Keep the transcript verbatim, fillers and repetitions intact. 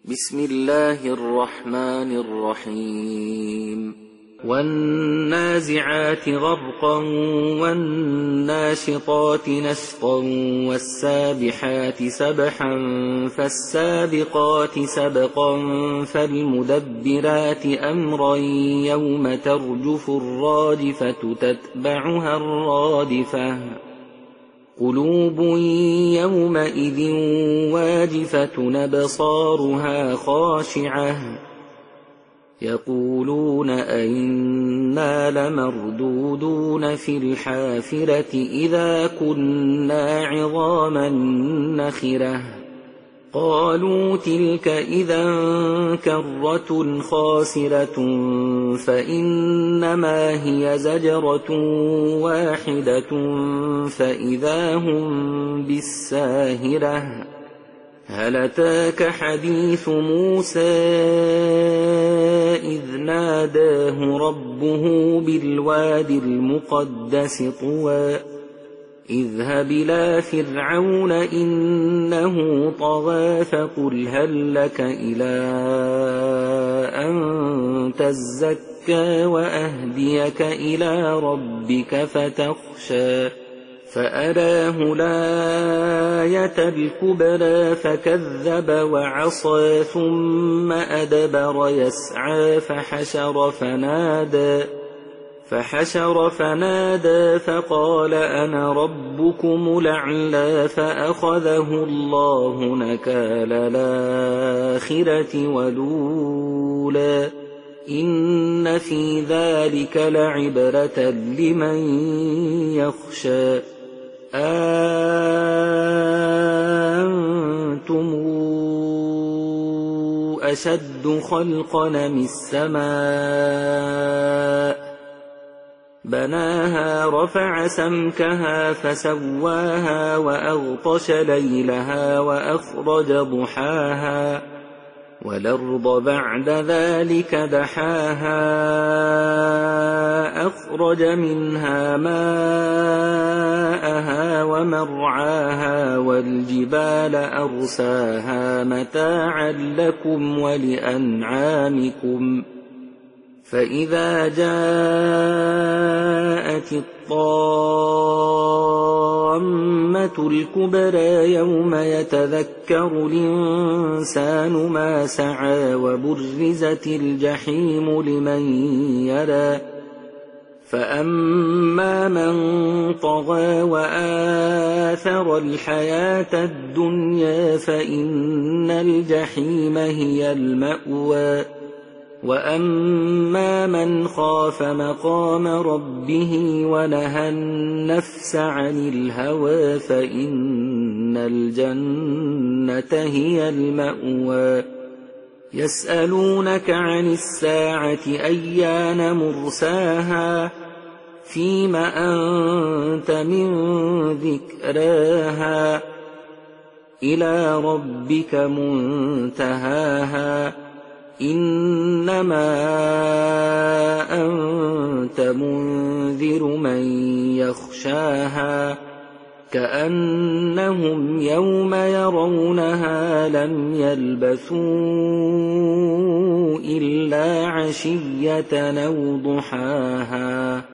بسم الله الرحمن الرحيم والنازعات غرقا والناشطات نشطا والسابحات سبحا فالسابقات سبقا فالمدبرات أمرا يوم ترجف الراجفة تتبعها الرادفة قلوب يومئذ واجفة أبصارها خاشعة يقولون أئنا لمردودون في الحافرة إذا كنا عظاما نخرة قالوا تلك إذا كرة خاسرة فإنما هي زجرة واحدة فإذا هم بالساهرة هل أتاك حديث موسى إذ ناداه ربه بالوادي المقدس طوى اذهب إلى فرعون إنه طغى فقل هل لك إلى أن تزكى وأهديك إلى ربك فتخشى فأراه الآية الكبرى فكذب وعصى ثم أدبر يسعى فحشر فنادى فحشر فنادى فقال أنا ربكم الأعلى فأخذه الله نكال الآخرة والأولى إن في ذلك لعبرة لمن يخشى أأنتم أشد خلقا أم السماء بناها رفع سمكها فسواها وأغطش ليلها وأخرج ضحاها والأرض بعد ذلك دحاها أخرج منها ماءها ومرعاها والجبال أرساها متاعا لكم ولأنعامكم فإذا جاءت الطامة الكبرى يوم يتذكر الإنسان ما سعى وبرزت الجحيم لمن يرى فأما من طغى وآثر الحياة الدنيا فإن الجحيم هي المأوى وأما من خاف مقام ربه ونهى النفس عن الهوى فإن الجنة هي المأوى يسألونك عن الساعة أيان مرساها فيم أنت من ذكراها إلى ربك منتهاها إنما أنت منذر من يخشاها كأنهم يوم يرونها لم يلبثوا إلا عشية أو ضحاها.